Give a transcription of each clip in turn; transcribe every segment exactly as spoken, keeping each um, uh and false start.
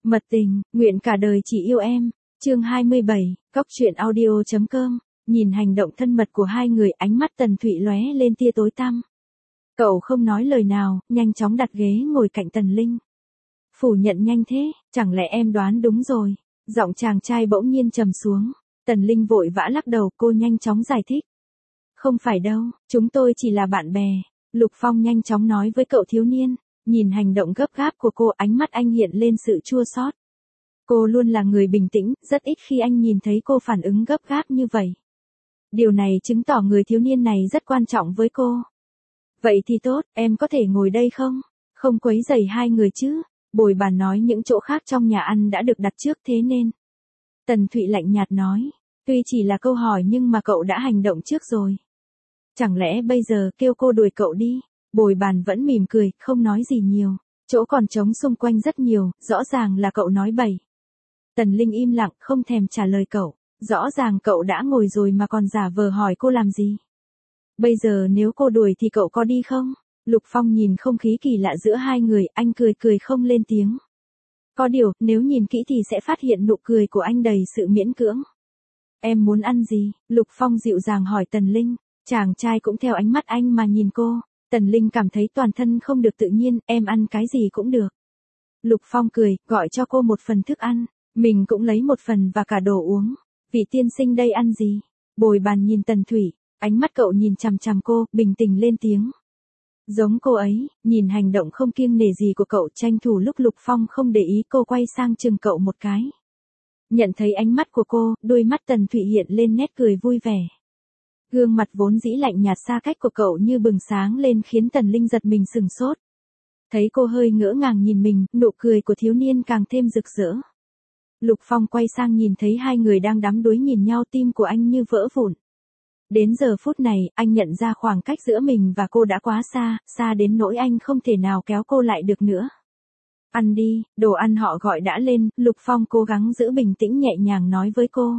Mật tình, nguyện cả đời chỉ yêu em. Chương hai mươi bảy, cóc truyện audio chấm com. Nhìn hành động thân mật của hai người, ánh mắt Tần Thụy lóe lên tia tối tăm. Cậu không nói lời nào, nhanh chóng đặt ghế ngồi cạnh Tần Linh. Phủ nhận nhanh thế, chẳng lẽ em đoán đúng rồi? Giọng chàng trai bỗng nhiên trầm xuống. Tần Linh vội vã lắc đầu, cô nhanh chóng giải thích. Không phải đâu, chúng tôi chỉ là bạn bè. Lục Phong nhanh chóng nói với cậu thiếu niên. Nhìn hành động gấp gáp của cô, ánh mắt anh hiện lên sự chua xót. Cô luôn là người bình tĩnh, rất ít khi anh nhìn thấy cô phản ứng gấp gáp như vậy. Điều này chứng tỏ người thiếu niên này rất quan trọng với cô. Vậy thì tốt, em có thể ngồi đây không? Không quấy rầy hai người chứ. Bồi bàn nói những chỗ khác trong nhà ăn đã được đặt trước thế nên. Tần Thụy lạnh nhạt nói. Tuy chỉ là câu hỏi nhưng mà cậu đã hành động trước rồi. Chẳng lẽ bây giờ kêu cô đuổi cậu đi? Bồi bàn vẫn mỉm cười, không nói gì nhiều. Chỗ còn trống xung quanh rất nhiều, rõ ràng là cậu nói bậy. Tần Linh im lặng, không thèm trả lời cậu. Rõ ràng cậu đã ngồi rồi mà còn giả vờ hỏi cô làm gì. Bây giờ nếu cô đuổi thì cậu có đi không? Lục Phong nhìn không khí kỳ lạ giữa hai người, anh cười cười không lên tiếng. Có điều, nếu nhìn kỹ thì sẽ phát hiện nụ cười của anh đầy sự miễn cưỡng. Em muốn ăn gì? Lục Phong dịu dàng hỏi Tần Linh. Chàng trai cũng theo ánh mắt anh mà nhìn cô. Tần Linh cảm thấy toàn thân không được tự nhiên, em ăn cái gì cũng được. Lục Phong cười, gọi cho cô một phần thức ăn. Mình cũng lấy một phần và cả đồ uống. Vị tiên sinh đây ăn gì? Bồi bàn nhìn Tần Thụy, ánh mắt cậu nhìn chằm chằm cô, bình tĩnh lên tiếng. Giống cô ấy, nhìn hành động không kiêng nể gì của cậu, tranh thủ lúc Lục Phong không để ý, cô quay sang chừng cậu một cái. Nhận thấy ánh mắt của cô, đôi mắt Tần Thụy hiện lên nét cười vui vẻ. Gương mặt vốn dĩ lạnh nhạt xa cách của cậu như bừng sáng lên khiến Tần Linh giật mình sừng sốt. Thấy cô hơi ngỡ ngàng nhìn mình, nụ cười của thiếu niên càng thêm rực rỡ. Lục Phong quay sang nhìn thấy hai người đang đắm đuối nhìn nhau, tim của anh như vỡ vụn. Đến giờ phút này, anh nhận ra khoảng cách giữa mình và cô đã quá xa, xa đến nỗi anh không thể nào kéo cô lại được nữa. Ăn đi, đồ ăn họ gọi đã lên, Lục Phong cố gắng giữ bình tĩnh nhẹ nhàng nói với cô.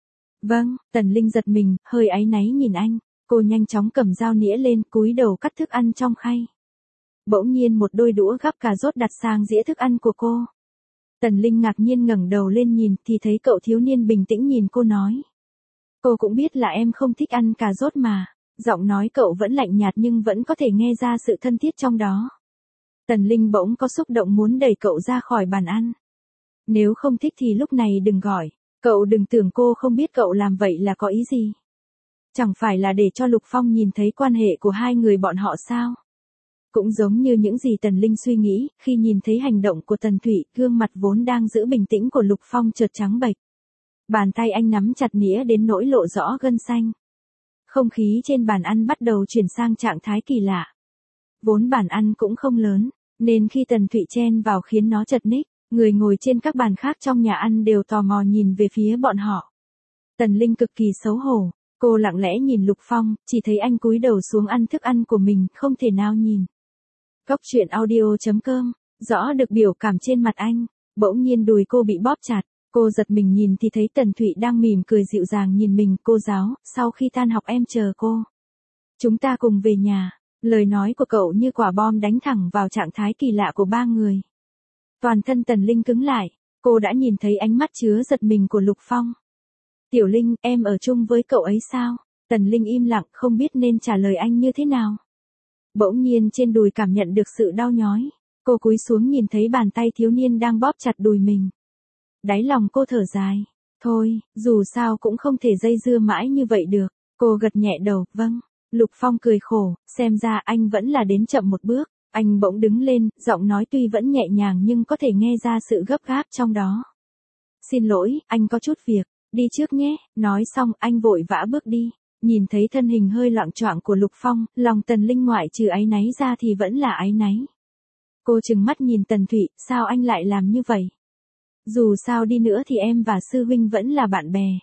Vâng, Tần Linh giật mình, hơi áy náy nhìn anh, cô nhanh chóng cầm dao nĩa lên, cúi đầu cắt thức ăn trong khay. Bỗng nhiên một đôi đũa gắp cà rốt đặt sang dĩa thức ăn của cô. Tần Linh ngạc nhiên ngẩng đầu lên nhìn thì thấy cậu thiếu niên bình tĩnh nhìn cô nói. Cô cũng biết là em không thích ăn cà rốt mà. Giọng nói cậu vẫn lạnh nhạt nhưng vẫn có thể nghe ra sự thân thiết trong đó. Tần Linh bỗng có xúc động muốn đẩy cậu ra khỏi bàn ăn. Nếu không thích thì lúc này đừng gọi. Cậu đừng tưởng cô không biết cậu làm vậy là có ý gì. Chẳng phải là để cho Lục Phong nhìn thấy quan hệ của hai người bọn họ sao? Cũng giống như những gì Tần Linh suy nghĩ, khi nhìn thấy hành động của Tần Thụy, gương mặt vốn đang giữ bình tĩnh của Lục Phong chợt trắng bệch. Bàn tay anh nắm chặt nĩa đến nỗi lộ rõ gân xanh. Không khí trên bàn ăn bắt đầu chuyển sang trạng thái kỳ lạ. Vốn bàn ăn cũng không lớn, nên khi Tần Thụy chen vào khiến nó chật ních, người ngồi trên các bàn khác trong nhà ăn đều tò mò nhìn về phía bọn họ. Tần Linh cực kỳ xấu hổ, cô lặng lẽ nhìn Lục Phong, chỉ thấy anh cúi đầu xuống ăn thức ăn của mình, không thể nào nhìn. Cóc truyện audio chấm com, rõ được biểu cảm trên mặt anh, bỗng nhiên đùi cô bị bóp chặt, cô giật mình nhìn thì thấy Tần Thụy đang mỉm cười dịu dàng nhìn mình, cô giáo, sau khi tan học em chờ cô. Chúng ta cùng về nhà, lời nói của cậu như quả bom đánh thẳng vào trạng thái kỳ lạ của ba người. Toàn thân Tần Linh cứng lại, cô đã nhìn thấy ánh mắt chứa giật mình của Lục Phong. Tiểu Linh, em ở chung với cậu ấy sao? Tần Linh im lặng không biết nên trả lời anh như thế nào. Bỗng nhiên trên đùi cảm nhận được sự đau nhói. Cô cúi xuống nhìn thấy bàn tay thiếu niên đang bóp chặt đùi mình. Đáy lòng cô thở dài. Thôi, dù sao cũng không thể dây dưa mãi như vậy được. Cô gật nhẹ đầu, vâng. Lục Phong cười khổ, xem ra anh vẫn là đến chậm một bước. Anh bỗng đứng lên, giọng nói tuy vẫn nhẹ nhàng nhưng có thể nghe ra sự gấp gáp trong đó. Xin lỗi, anh có chút việc, đi trước nhé. Nói xong anh vội vã bước đi. Nhìn thấy thân hình hơi loạng choạng của Lục Phong, lòng Tần Linh ngoại trừ áy náy ra thì vẫn là áy náy. Cô trừng mắt nhìn Tần Thụy, sao anh lại làm như vậy? Dù sao đi nữa thì em và sư huynh vẫn là bạn bè.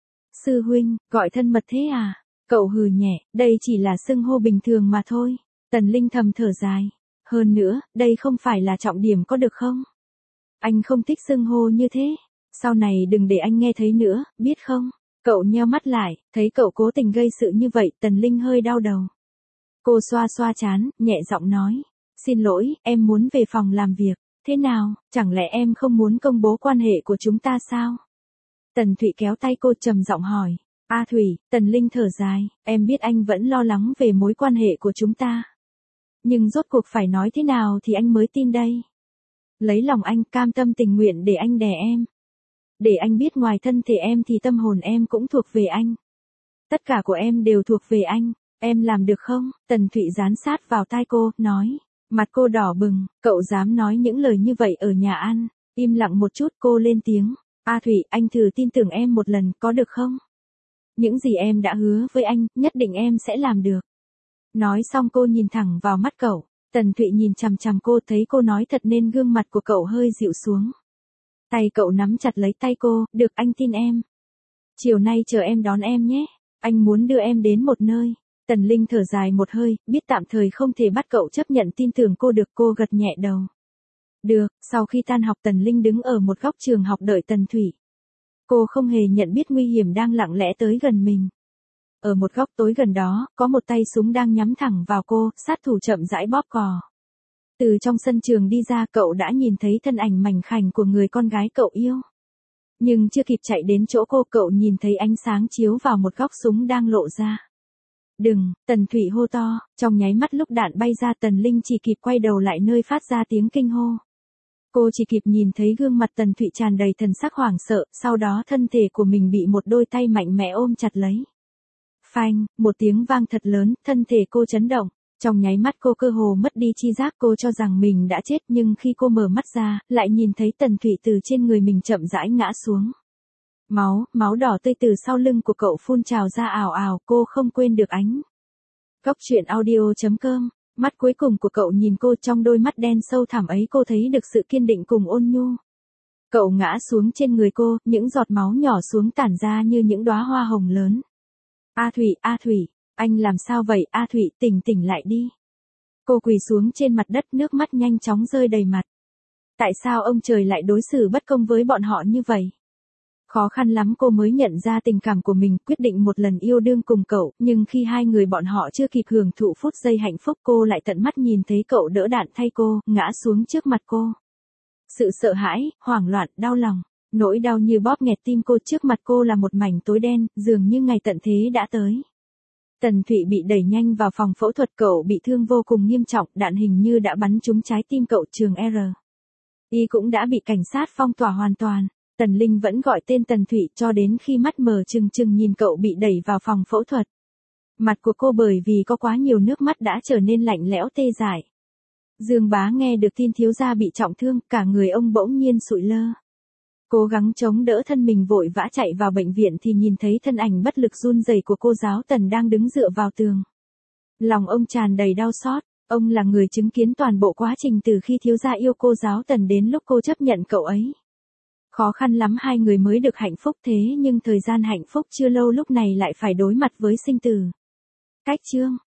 Sư huynh, gọi thân mật thế à? Cậu hừ nhẹ, đây chỉ là xưng hô bình thường mà thôi. Tần Linh thầm thở dài. Hơn nữa, đây không phải là trọng điểm có được không? Anh không thích xưng hô như thế. Sau này đừng để anh nghe thấy nữa, biết không? Cậu nheo mắt lại, thấy cậu cố tình gây sự như vậy, Tần Linh hơi đau đầu. Cô xoa xoa trán, nhẹ giọng nói. Xin lỗi, em muốn về phòng làm việc. thế nào, chẳng lẽ em không muốn công bố quan hệ của chúng ta sao? Tần Thụy kéo tay cô trầm giọng hỏi. A Thủy, Tần Linh thở dài, em biết anh vẫn lo lắng về mối quan hệ của chúng ta. Nhưng rốt cuộc phải nói thế nào thì anh mới tin đây. Lấy lòng anh, cam tâm tình nguyện để anh đè em. Để anh biết ngoài thân thể em thì tâm hồn em cũng thuộc về anh. Tất cả của em đều thuộc về anh, em làm được không? Tần Thụy dán sát vào tai cô, nói. Mặt cô đỏ bừng, cậu dám nói những lời như vậy ở nhà ăn. Im lặng một chút cô lên tiếng. A Thụy, anh thử tin tưởng em một lần, có được không? Những gì em đã hứa với anh, nhất định em sẽ làm được. Nói xong cô nhìn thẳng vào mắt cậu. Tần Thụy nhìn chằm chằm cô, thấy cô nói thật nên gương mặt của cậu hơi dịu xuống. Tay cậu nắm chặt lấy tay cô, được anh tin em. Chiều nay chờ em đón em nhé. Anh muốn đưa em đến một nơi. Tần Linh thở dài một hơi, biết tạm thời không thể bắt cậu chấp nhận tin tưởng cô được, cô gật nhẹ đầu. Được, sau khi tan học Tần Linh đứng ở một góc trường học đợi Tần Thụy. Cô không hề nhận biết nguy hiểm đang lặng lẽ tới gần mình. Ở một góc tối gần đó, có một tay súng đang nhắm thẳng vào cô, sát thủ chậm rãi bóp cò. Từ trong sân trường đi ra cậu đã nhìn thấy thân ảnh mảnh khảnh của người con gái cậu yêu. Nhưng chưa kịp chạy đến chỗ cô, cậu nhìn thấy ánh sáng chiếu vào một góc súng đang lộ ra. Đừng, Tần Thụy hô to, trong nháy mắt lúc đạn bay ra Tần Linh chỉ kịp quay đầu lại nơi phát ra tiếng kinh hô. Cô chỉ kịp nhìn thấy gương mặt Tần Thụy tràn đầy thần sắc hoảng sợ, sau đó thân thể của mình bị một đôi tay mạnh mẽ ôm chặt lấy. Phanh, một tiếng vang thật lớn, thân thể cô chấn động. Trong nháy mắt cô cơ hồ mất đi chi giác, cô cho rằng mình đã chết nhưng khi cô mở mắt ra, lại nhìn thấy Tần Thụy từ trên người mình chậm rãi ngã xuống. Máu, máu đỏ tươi từ sau lưng của cậu phun trào ra ào ào, cô không quên được ánh. Góc truyện audio chấm com, mắt cuối cùng của cậu nhìn cô, trong đôi mắt đen sâu thẳm ấy cô thấy được sự kiên định cùng ôn nhu. Cậu ngã xuống trên người cô, những giọt máu nhỏ xuống tản ra như những đóa hoa hồng lớn. A Thụy, A Thụy, anh làm sao vậy? A Thụy, tỉnh tỉnh lại đi. Cô quỳ xuống trên mặt đất, nước mắt nhanh chóng rơi đầy mặt. Tại sao ông trời lại đối xử bất công với bọn họ như vậy? Khó khăn lắm cô mới nhận ra tình cảm của mình, quyết định một lần yêu đương cùng cậu, nhưng khi hai người bọn họ chưa kịp hưởng thụ phút giây hạnh phúc, cô lại tận mắt nhìn thấy cậu đỡ đạn thay cô, ngã xuống trước mặt cô. Sự sợ hãi, hoảng loạn, đau lòng, nỗi đau như bóp nghẹt tim cô, trước mặt cô là một mảnh tối đen, dường như ngày tận thế đã tới. Tần Thụy bị đẩy nhanh vào phòng phẫu thuật, cậu bị thương vô cùng nghiêm trọng, đạn hình như đã bắn trúng trái tim cậu. Trường R. Y cũng đã bị cảnh sát phong tỏa hoàn toàn. Tần Linh vẫn gọi tên Tần Thụy cho đến khi mắt mờ trừng trừng nhìn cậu bị đẩy vào phòng phẫu thuật. Mặt của cô bởi vì có quá nhiều nước mắt đã trở nên lạnh lẽo tê dại. Dương Bá nghe được tin thiếu gia bị trọng thương, cả người ông bỗng nhiên sụi lơ. Cố gắng chống đỡ thân mình vội vã chạy vào bệnh viện thì nhìn thấy thân ảnh bất lực run rẩy của cô giáo Tần đang đứng dựa vào tường. Lòng ông tràn đầy đau xót, ông là người chứng kiến toàn bộ quá trình từ khi thiếu gia yêu cô giáo Tần đến lúc cô chấp nhận cậu ấy. Khó khăn lắm hai người mới được hạnh phúc, thế nhưng thời gian hạnh phúc chưa lâu lúc này lại phải đối mặt với sinh tử. Cách chương